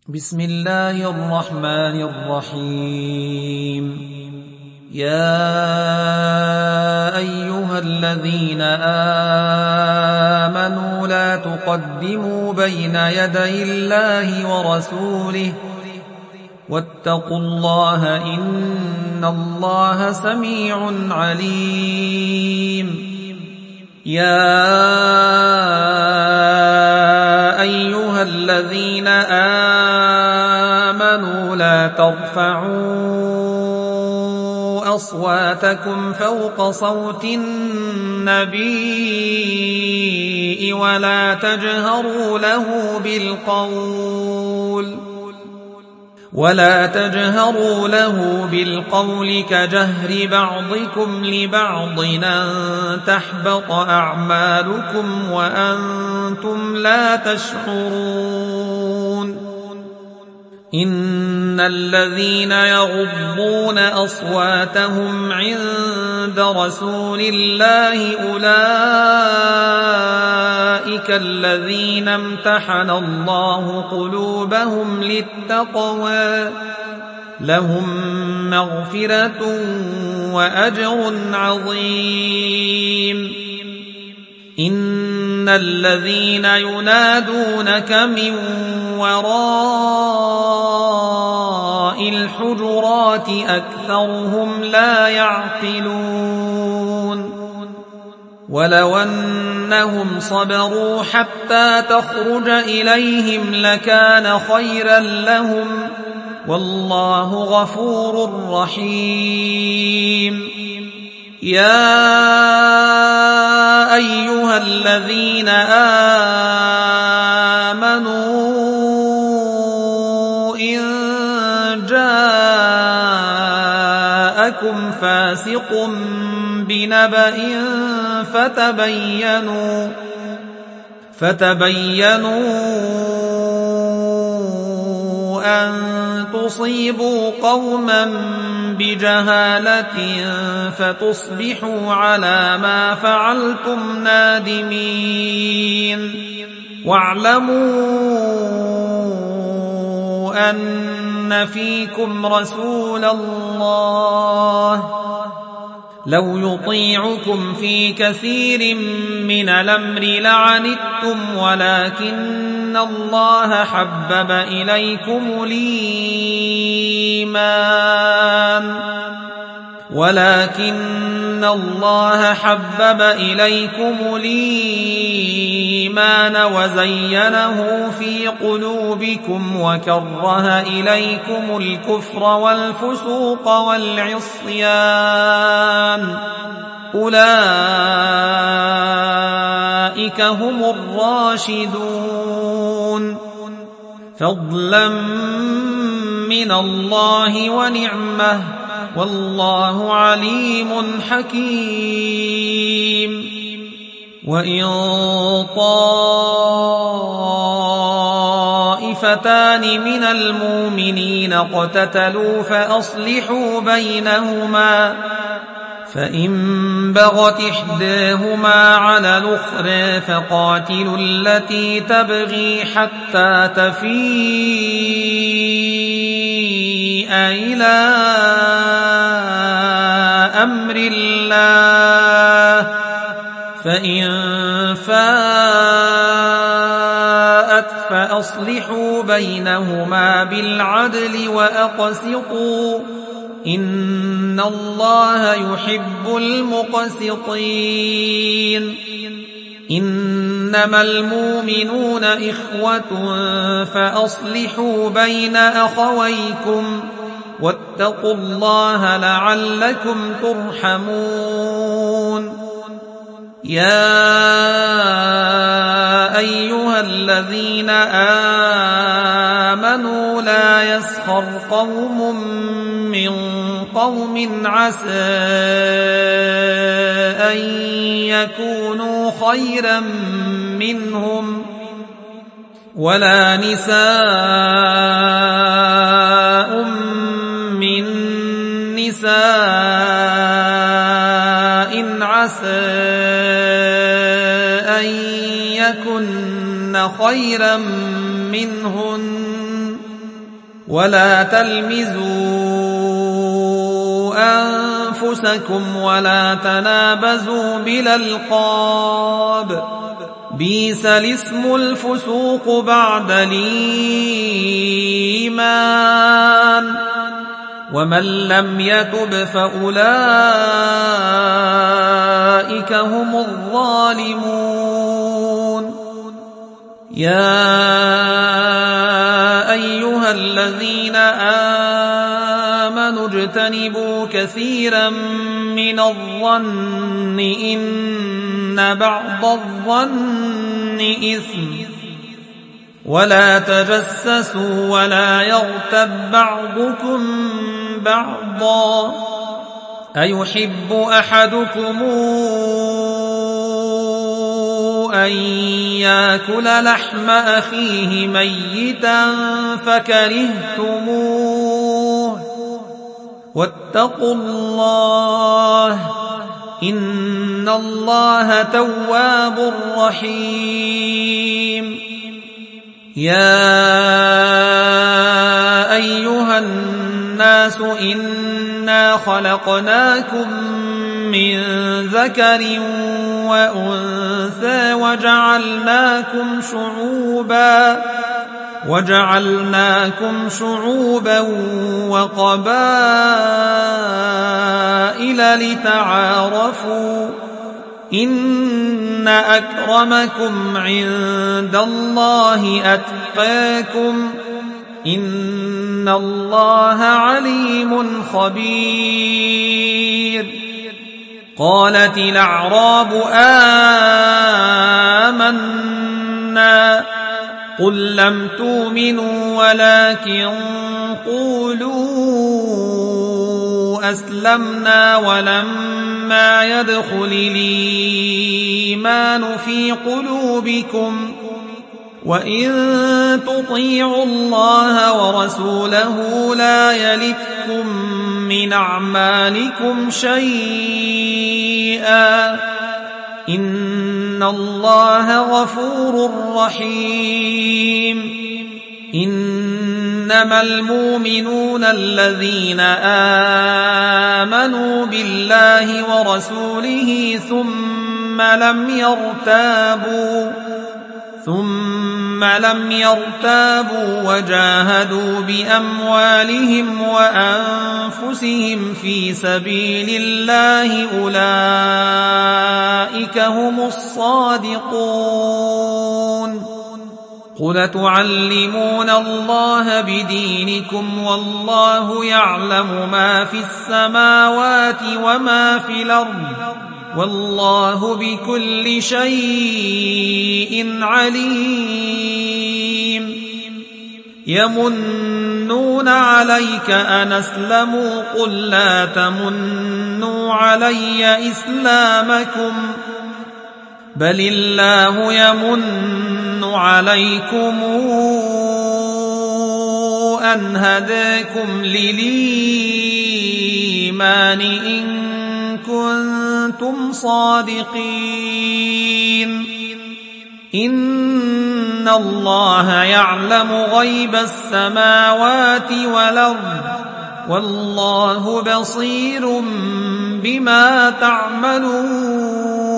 بسم الله الرحمن الرحيم. يا أيها الذين آمنوا لا تقدموا بين يدي الله ورسوله واتقوا الله إن الله سميع عليم. يا أيها الذين آمنوا لا ترفعوا أصواتكم فوق صوت النبي ولا تجهروا له بالقول كجهر بعضكم لبعض أن تحبط أعمالكم وأنتم لا تشعرون. إن الذين يغضون أصواتهم عند رسول الله أولئك الذين امتحن الله قلوبهم للتقوى لهم مغفرة وأجر عظيم. إن الذين ينادونك من وراء الحجرات أكثرهم لا يعقلون. ولو أنهم صبروا حتى تخرج إليهم لكان خيرا لهم والله غفور رحيم. يا أيها الذين آمنوا إن جاءكم فاسق بنبأ فتبينوا أن تصيبوا قوما بجهالة فتصبحوا على ما فعلتم نادمين. واعلموا أن فيكم رسول الله لو يطيعكم في كثير من الأمر لعنتم ولكن الله حبب إليكم الإيمان وزينه في قلوبكم وكره إليكم الكفر والفسوق والعصيان أولئك هم الراشدون فضلا من الله ونعمه والله عليم حكيم. وإن طائفتان من المؤمنين اقتتلوا فأصلحوا بينهما فإن بغت إحداهما على الأخرى فقاتلوا التي تبغي حتى تفيء إلى أمر الله فإن فاءت فأصلحوا بينهما بالعدل وأقسطوا إن الله يحب المقسطين. إنما المؤمنون إخوة فأصلحوا بين أخويكم واتقوا الله لعلكم ترحمون. يا أيها الذين آمنوا لا يسخر قوم من قوم عسى أن يكونوا خيرا منهم ولا نساء من نساء عسى أن يكن خيرا منهن ولا تلمزوا أنفسكم ولا تنابزوا بالألقاب بئس الاسم الفسوق بعد الإيمان ومن لم يتب فأولئك هم الظالمون يا أيها الذين آمنوا اجتنبوا كثيرا من الظن إن بعض الظن إثم ولا تجسسوا ولا يغتب بعضكم بعضا أيحب أحدكم أن يأكل لحم أخيه ميتا فكرهتموه واتقوا الله إن الله تواب رحيم يا أيها الناس إنا خلقناكم من ذكر وأنثى وجعلناكم شعوبا وقبائل لتعارفوا إن أكرمكم عند الله أتقاكم إن الله عليم خبير قالت الأعراب آمنا قل لم تؤمنوا ولكن قولوا أسلمنا ولما يدخل الإيمان في قلوبكم وإن تطيعوا الله ورسوله لا يلتكم من أعمالكم شيئا إن الله غفور رحيم إنما المؤمنون الذين آمنوا بالله ورسوله ثم لم يرتابوا وجاهدوا بأموالهم وأنفسهم في سبيل الله أولئك هم الصادقون قل تعلمون الله بدينكم والله يعلم ما في السماوات وما في الأرض والله بكل شيء عليم يمنون عليك أن أسلموا قل لا تمنوا علي إسلامكم بل الله يمن عليكم أن هداكم للإيمان إن كنتم صادقين إن الله يعلم غيب السماوات والأرض والله بصير بما تعملون